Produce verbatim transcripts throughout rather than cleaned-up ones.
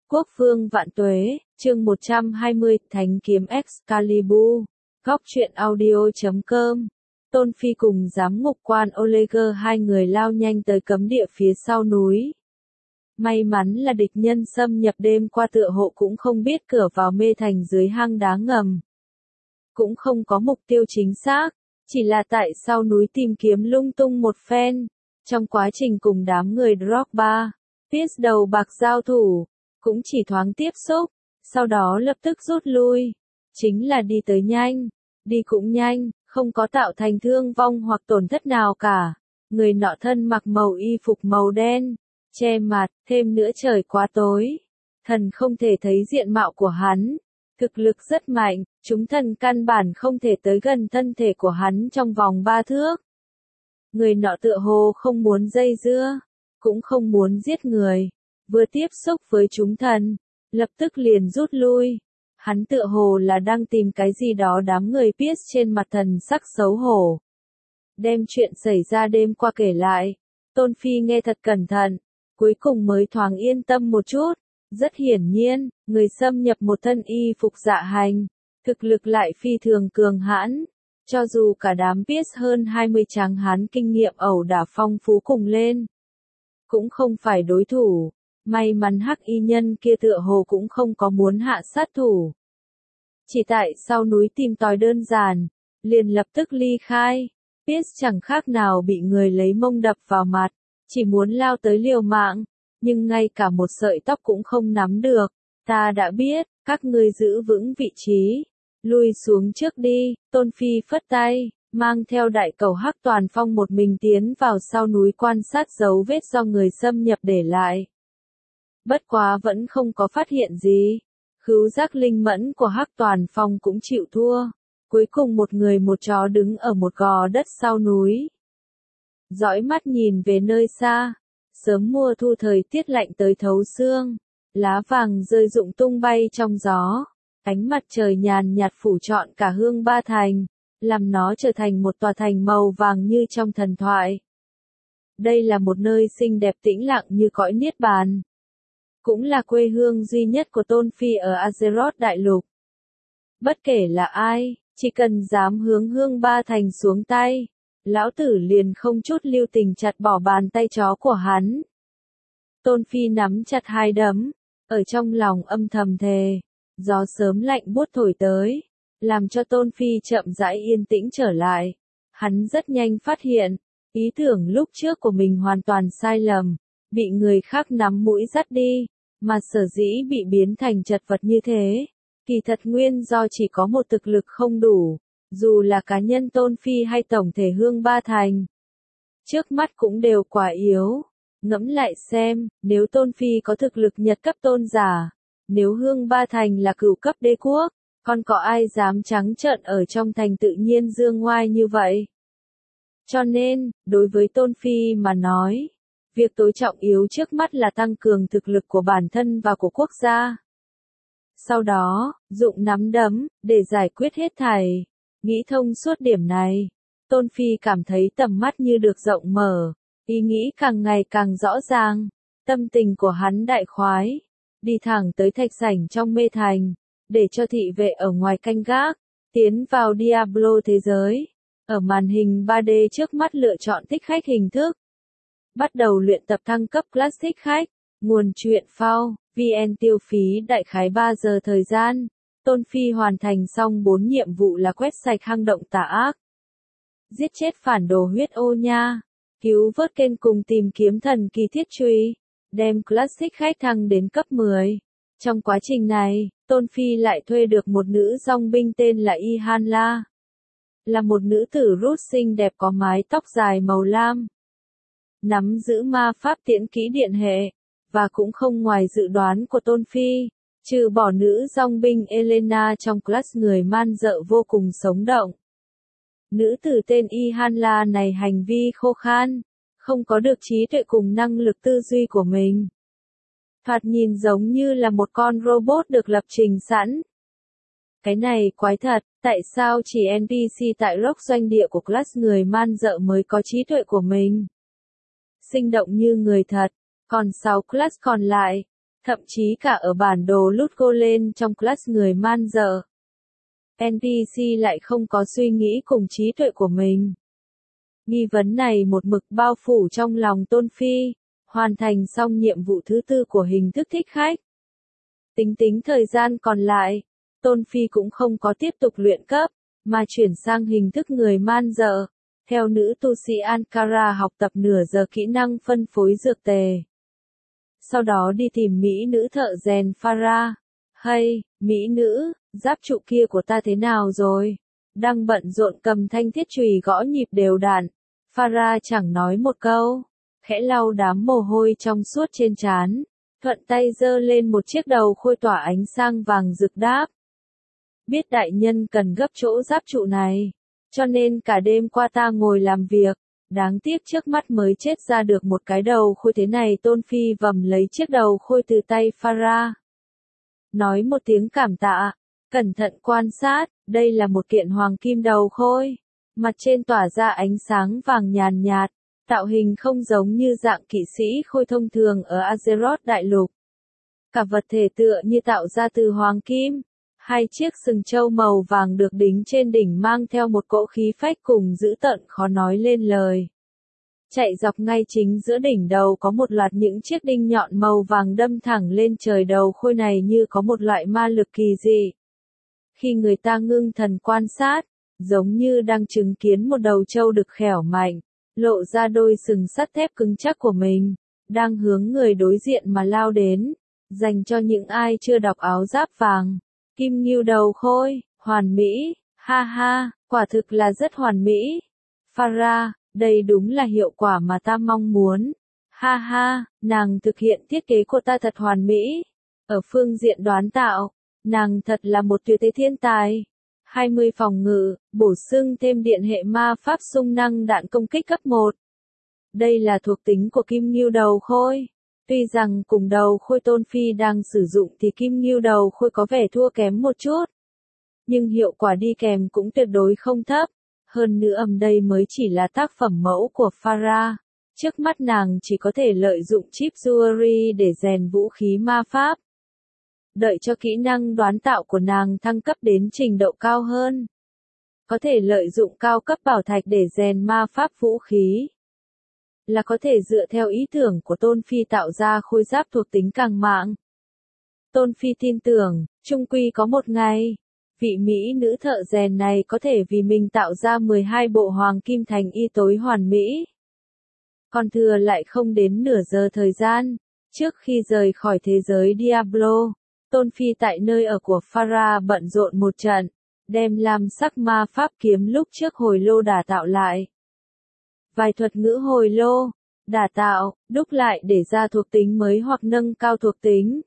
Quốc vương vạn tuế, chương một trăm hai mươi, Thánh kiếm Excalibur. Góc truyện audio chấm com. Tôn Phi cùng giám ngục quan Oleger hai người lao nhanh tới cấm địa phía sau núi. May mắn là địch nhân xâm nhập đêm qua tựa hộ cũng không biết cửa vào mê thành dưới hang đá ngầm. Cũng không có mục tiêu chính xác, chỉ là tại sau núi tìm kiếm lung tung một phen. Trong quá trình cùng đám người Drogba, Pierce đầu bạc giao thủ, cũng chỉ thoáng tiếp xúc, sau đó lập tức rút lui. Chính là đi tới nhanh, đi cũng nhanh, không có tạo thành thương vong hoặc tổn thất nào cả. Người nọ thân mặc màu y phục màu đen, che mặt, thêm nữa trời quá tối. Thần không thể thấy diện mạo của hắn. Thực lực rất mạnh, chúng thần căn bản không thể tới gần thân thể của hắn trong vòng ba thước. Người nọ tựa hồ không muốn dây dưa, cũng không muốn giết người. Vừa tiếp xúc với chúng thần, lập tức liền rút lui. Hắn tựa hồ là đang tìm cái gì đó. Đám người Pierce trên mặt thần sắc xấu hổ. Đem chuyện xảy ra đêm qua kể lại. Tôn Phi nghe thật cẩn thận, cuối cùng mới thoáng yên tâm một chút. Rất hiển nhiên, người xâm nhập một thân y phục dạ hành, thực lực lại phi thường cường hãn. Cho dù cả đám Pierce hơn hai mươi tráng hán kinh nghiệm ẩu đả phong phú cùng lên, cũng không phải đối thủ. May mắn hắc y nhân kia tựa hồ cũng không có muốn hạ sát thủ. Chỉ tại sau núi tìm tòi đơn giản, liền lập tức ly khai. Pierce chẳng khác nào bị người lấy mông đập vào mặt, chỉ muốn lao tới liều mạng, nhưng ngay cả một sợi tóc cũng không nắm được. Ta đã biết, các ngươi giữ vững vị trí, lui xuống trước đi. Tôn Phi phất tay, mang theo đại cầu hắc toàn phong một mình tiến vào sau núi quan sát dấu vết do người xâm nhập để lại. Bất quá vẫn không có phát hiện gì. Khứu giác linh mẫn của hắc toàn phong cũng chịu thua. Cuối cùng một người một chó đứng ở một gò đất sau núi. Dõi mắt nhìn về nơi xa. Sớm mùa thu thời tiết lạnh tới thấu xương. Lá vàng rơi rụng tung bay trong gió. Ánh mặt trời nhàn nhạt phủ trọn cả Hương Ba Thành, làm nó trở thành một tòa thành màu vàng như trong thần thoại. Đây là một nơi xinh đẹp tĩnh lặng như cõi niết bàn. Cũng là quê hương duy nhất của Tôn Phi ở Azeroth đại lục. Bất kể là ai, chỉ cần dám hướng Hương Ba Thành xuống tay, lão tử liền không chút lưu tình chặt bỏ bàn tay chó của hắn. Tôn Phi nắm chặt hai đấm, ở trong lòng âm thầm thề. Gió sớm lạnh buốt thổi tới, làm cho Tôn Phi chậm rãi yên tĩnh trở lại. Hắn rất nhanh phát hiện, ý tưởng lúc trước của mình hoàn toàn sai lầm, bị người khác nắm mũi dắt đi, mà sở dĩ bị biến thành chật vật như thế. Kỳ thật nguyên do chỉ có một thực lực không đủ, dù là cá nhân Tôn Phi hay tổng thể Hương Ba Thành. Trước mắt cũng đều quá yếu. Ngẫm lại xem, nếu Tôn Phi có thực lực nhật cấp tôn giả, nếu Hương Ba Thành là cửu cấp đế quốc, còn có ai dám trắng trợn ở trong thành tự nhiên dương ngoai như vậy? Cho nên, đối với Tôn Phi mà nói, việc tối trọng yếu trước mắt là tăng cường thực lực của bản thân và của quốc gia. Sau đó, dụng nắm đấm, để giải quyết hết thảy. Nghĩ thông suốt điểm này, Tôn Phi cảm thấy tầm mắt như được rộng mở, ý nghĩ càng ngày càng rõ ràng, tâm tình của hắn đại khoái. Đi thẳng tới thạch sảnh trong mê thành, để cho thị vệ ở ngoài canh gác, tiến vào Diablo thế giới. Ở màn hình ba D trước mắt lựa chọn thích khách hình thức. Bắt đầu luyện tập thăng cấp class thích khách. Nguồn truyện phao, vê en tiêu phí đại khái ba giờ thời gian. Tôn Phi hoàn thành xong bốn nhiệm vụ là quét sạch hang động tà ác, giết chết phản đồ huyết ô nha, cứu vớt kênh cùng tìm kiếm thần kỳ thiết truy. Đem classic khách thăng đến cấp mười. Trong quá trình này, Tôn Phi lại thuê được một nữ dòng binh tên là Ihanla. Là một nữ tử rút xinh đẹp có mái tóc dài màu lam. Nắm giữ ma pháp tiễn kỹ điện hệ, và cũng không ngoài dự đoán của Tôn Phi, trừ bỏ nữ dòng binh Elena trong class người man dợ vô cùng sống động. Nữ tử tên Ihanla này hành vi khô khan, không có được trí tuệ cùng năng lực tư duy của mình. Thoạt nhìn giống như là một con robot được lập trình sẵn. Cái này quái thật, tại sao chỉ en pê xê tại Rock doanh địa của class người man dợ mới có trí tuệ của mình? Sinh động như người thật, còn sáu class còn lại, Thậm chí cả ở bản đồ lút golem trong class người man dợ, en pê xê lại không có suy nghĩ cùng trí tuệ của mình. Nghi vấn này một mực bao phủ trong lòng Tôn Phi, hoàn thành xong nhiệm vụ thứ tư của hình thức thích khách. Tính tính thời gian còn lại, Tôn Phi cũng không có tiếp tục luyện cấp, mà chuyển sang hình thức người man dợ, theo nữ tu sĩ Ankara học tập nửa giờ kỹ năng phân phối dược tề. Sau đó đi tìm mỹ nữ thợ rèn Farah. Hay, mỹ nữ, giáp trụ kia của ta thế nào rồi? Đang bận rộn cầm thanh thiết chùy gõ nhịp đều đặn. Farah chẳng nói một câu, khẽ lau đám mồ hôi trong suốt trên trán, thuận tay giơ lên một chiếc đầu khôi tỏa ánh sang vàng rực đáp. Biết đại nhân cần gấp chỗ giáp trụ này, cho nên cả đêm qua ta ngồi làm việc, đáng tiếc trước mắt mới chết ra được một cái đầu khôi thế này. Tôn Phi vầm lấy chiếc đầu khôi từ tay Farah. Nói một tiếng cảm tạ, cẩn thận quan sát, đây là một kiện hoàng kim đầu khôi, mặt trên tỏa ra ánh sáng vàng nhàn nhạt, tạo hình không giống như dạng kỵ sĩ khôi thông thường ở Azeroth đại lục. Cả vật thể tựa như tạo ra từ hoàng kim. Hai chiếc sừng trâu màu vàng được đính trên đỉnh mang theo một cỗ khí phách cùng dữ tợn khó nói lên lời. Chạy dọc ngay chính giữa đỉnh đầu có một loạt những chiếc đinh nhọn màu vàng đâm thẳng lên trời. Đầu khôi này như có một loại ma lực kỳ dị. Khi người ta ngưng thần quan sát, giống như đang chứng kiến một đầu trâu đực khẻo mạnh, lộ ra đôi sừng sắt thép cứng chắc của mình, đang hướng người đối diện mà lao đến. Dành cho những ai chưa đọc áo giáp vàng. Kim ngưu đầu khôi, hoàn mỹ, ha ha, quả thực là rất hoàn mỹ. Farah, đây đúng là hiệu quả mà ta mong muốn. Ha ha, nàng thực hiện thiết kế của ta thật hoàn mỹ. Ở phương diện đoán tạo, nàng thật là một tuyệt thế thiên tài. hai mươi phòng ngự, bổ sung thêm điện hệ ma pháp xung năng đạn công kích cấp một. Đây là thuộc tính của kim ngưu đầu khôi. Tuy rằng cùng đầu khôi Tôn Phi đang sử dụng thì kim ngưu đầu khôi có vẻ thua kém một chút. Nhưng hiệu quả đi kèm cũng tuyệt đối không thấp. Hơn nữa ầm đây mới chỉ là tác phẩm mẫu của Farah. Trước mắt nàng chỉ có thể lợi dụng chip jewelry để rèn vũ khí ma pháp. Đợi cho kỹ năng đoán tạo của nàng thăng cấp đến trình độ cao hơn, có thể lợi dụng cao cấp bảo thạch để rèn ma pháp vũ khí. Là có thể dựa theo ý tưởng của Tôn Phi tạo ra khôi giáp thuộc tính càng mạnh. Tôn Phi tin tưởng, chung quy có một ngày, vị mỹ nữ thợ rèn này có thể vì mình tạo ra mười hai bộ hoàng kim thành y tối hoàn mỹ. Còn thừa lại không đến nửa giờ thời gian, trước khi rời khỏi thế giới Diablo, Tôn Phi tại nơi ở của Farah bận rộn một trận, đem lam sắc ma pháp kiếm lúc trước hồi lô đả tạo lại. Vài thuật ngữ hồi lô, đả tạo, đúc lại để ra thuộc tính mới hoặc nâng cao thuộc tính.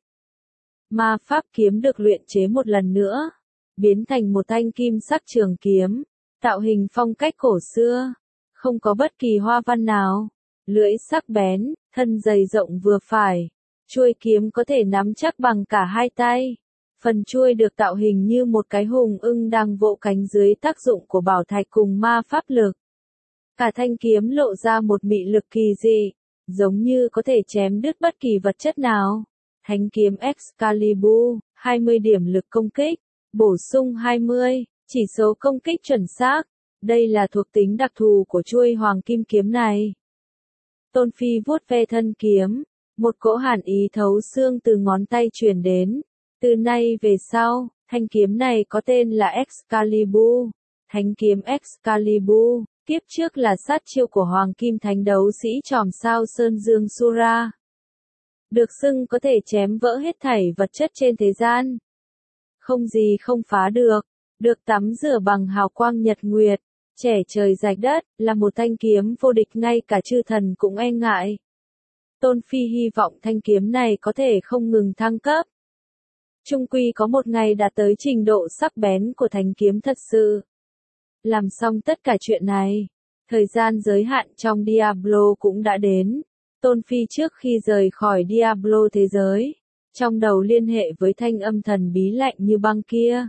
Ma pháp kiếm được luyện chế một lần nữa, biến thành một thanh kim sắc trường kiếm, tạo hình phong cách cổ xưa, không có bất kỳ hoa văn nào, lưỡi sắc bén, thân dày rộng vừa phải, chuôi kiếm có thể nắm chắc bằng cả hai tay. Phần chuôi được tạo hình như một cái hùng ưng đang vỗ cánh dưới tác dụng của bảo thạch cùng ma pháp lực. Cả thanh kiếm lộ ra một mị lực kỳ dị, giống như có thể chém đứt bất kỳ vật chất nào. Thánh kiếm Excalibur, hai mươi điểm lực công kích, bổ sung hai mươi, chỉ số công kích chuẩn xác. Đây là thuộc tính đặc thù của chuôi hoàng kim kiếm này. Tôn Phi vuốt ve thân kiếm, một cỗ hàn ý thấu xương từ ngón tay truyền đến. Từ nay về sau, thanh kiếm này có tên là Excalibur. Thánh kiếm Excalibur, kiếp trước là sát chiêu của Hoàng Kim Thánh đấu sĩ tròm sao Sơn Dương Sura. Được xưng có thể chém vỡ hết thảy vật chất trên thế gian. Không gì không phá được, được tắm rửa bằng hào quang nhật nguyệt, trẻ trời rạch đất, là một thanh kiếm vô địch ngay cả chư thần cũng e ngại. Tôn Phi hy vọng thanh kiếm này có thể không ngừng thăng cấp. Chung quy có một ngày đạt tới trình độ sắc bén của thanh kiếm thật sự. Làm xong tất cả chuyện này, thời gian giới hạn trong Diablo cũng đã đến. Tôn Phi trước khi rời khỏi Diablo thế giới, trong đầu liên hệ với thanh âm thần bí lạnh như băng kia.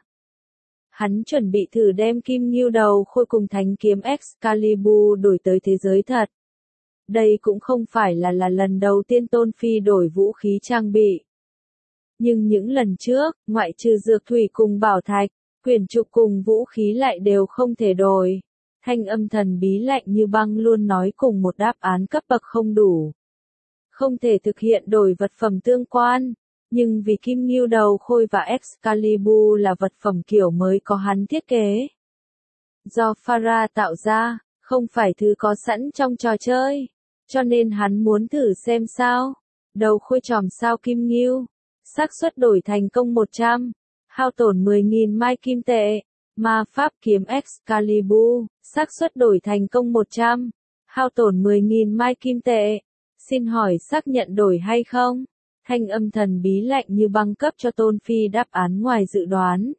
Hắn chuẩn bị thử đem kim ngưu đầu khôi cùng thánh kiếm Excalibur đổi tới thế giới thật. Đây cũng không phải là là lần đầu tiên Tôn Phi đổi vũ khí trang bị. Nhưng những lần trước, ngoại trừ dược thủy cùng bảo thạch, quyển trục cùng vũ khí lại đều không thể đổi. Thanh âm thần bí lạnh như băng luôn nói cùng một đáp án cấp bậc không đủ. Không thể thực hiện đổi vật phẩm tương quan, nhưng vì kim ngưu đầu khôi và Excalibur là vật phẩm kiểu mới có hắn thiết kế. Do Pharah tạo ra, không phải thứ có sẵn trong trò chơi, cho nên hắn muốn thử xem sao. Đầu khôi tròm sao kim ngưu, xác suất đổi thành công một trăm, hao tổn mười nghìn mai kim tệ. Ma pháp kiếm Excalibur, xác suất đổi thành công một trăm, hao tổn mười nghìn mai kim tệ. Xin hỏi xác nhận đổi hay không? Thanh âm thần bí lạnh như băng cấp cho Tôn Phi đáp án ngoài dự đoán.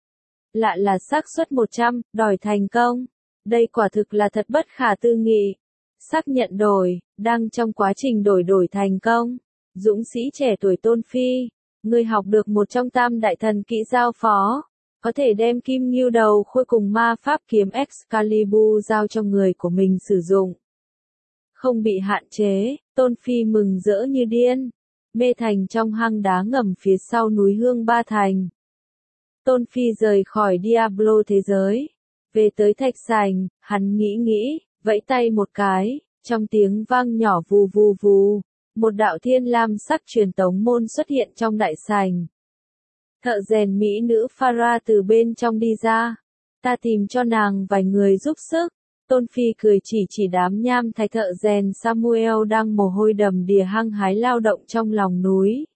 Lạ là xác suất một trăm, đổi thành công. Đây quả thực là thật bất khả tư nghị. Xác nhận đổi, đang trong quá trình đổi đổi thành công. Dũng sĩ trẻ tuổi Tôn Phi, ngươi học được một trong tam đại thần kỹ giao phó. Có thể đem kim ngưu đầu khôi cùng ma pháp kiếm Excalibur giao cho người của mình sử dụng. Không bị hạn chế, Tôn Phi mừng rỡ như điên. Mê thành trong hang đá ngầm phía sau núi Hương Ba Thành. Tôn Phi rời khỏi Diablo thế giới. Về tới Thạch Sành, hắn nghĩ nghĩ, vẫy tay một cái, trong tiếng vang nhỏ vù vù vù. Một đạo thiên lam sắc truyền tống môn xuất hiện trong đại sành. Thợ rèn mỹ nữ Pharah từ bên trong đi ra. Ta tìm cho nàng vài người giúp sức. Tôn Phi cười chỉ chỉ đám nham thạch thợ rèn Samuel đang mồ hôi đầm đìa hăng hái lao động trong lòng núi.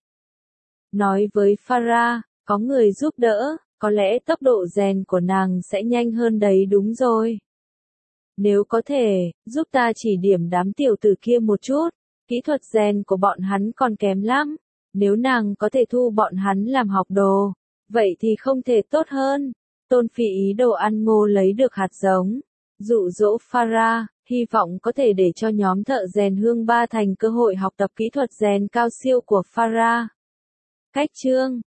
Nói với Pharah, có người giúp đỡ, có lẽ tốc độ rèn của nàng sẽ nhanh hơn đấy đúng rồi. Nếu có thể, giúp ta chỉ điểm đám tiểu tử kia một chút, kỹ thuật rèn của bọn hắn còn kém lắm. Nếu nàng có thể thu bọn hắn làm học đồ, vậy thì không thể tốt hơn. Tôn Phi ý đồ ăn ngô lấy được hạt giống, dụ dỗ Pharah, hy vọng có thể để cho nhóm thợ rèn Hương Ba Thành cơ hội học tập kỹ thuật rèn cao siêu của Pharah. Cách chương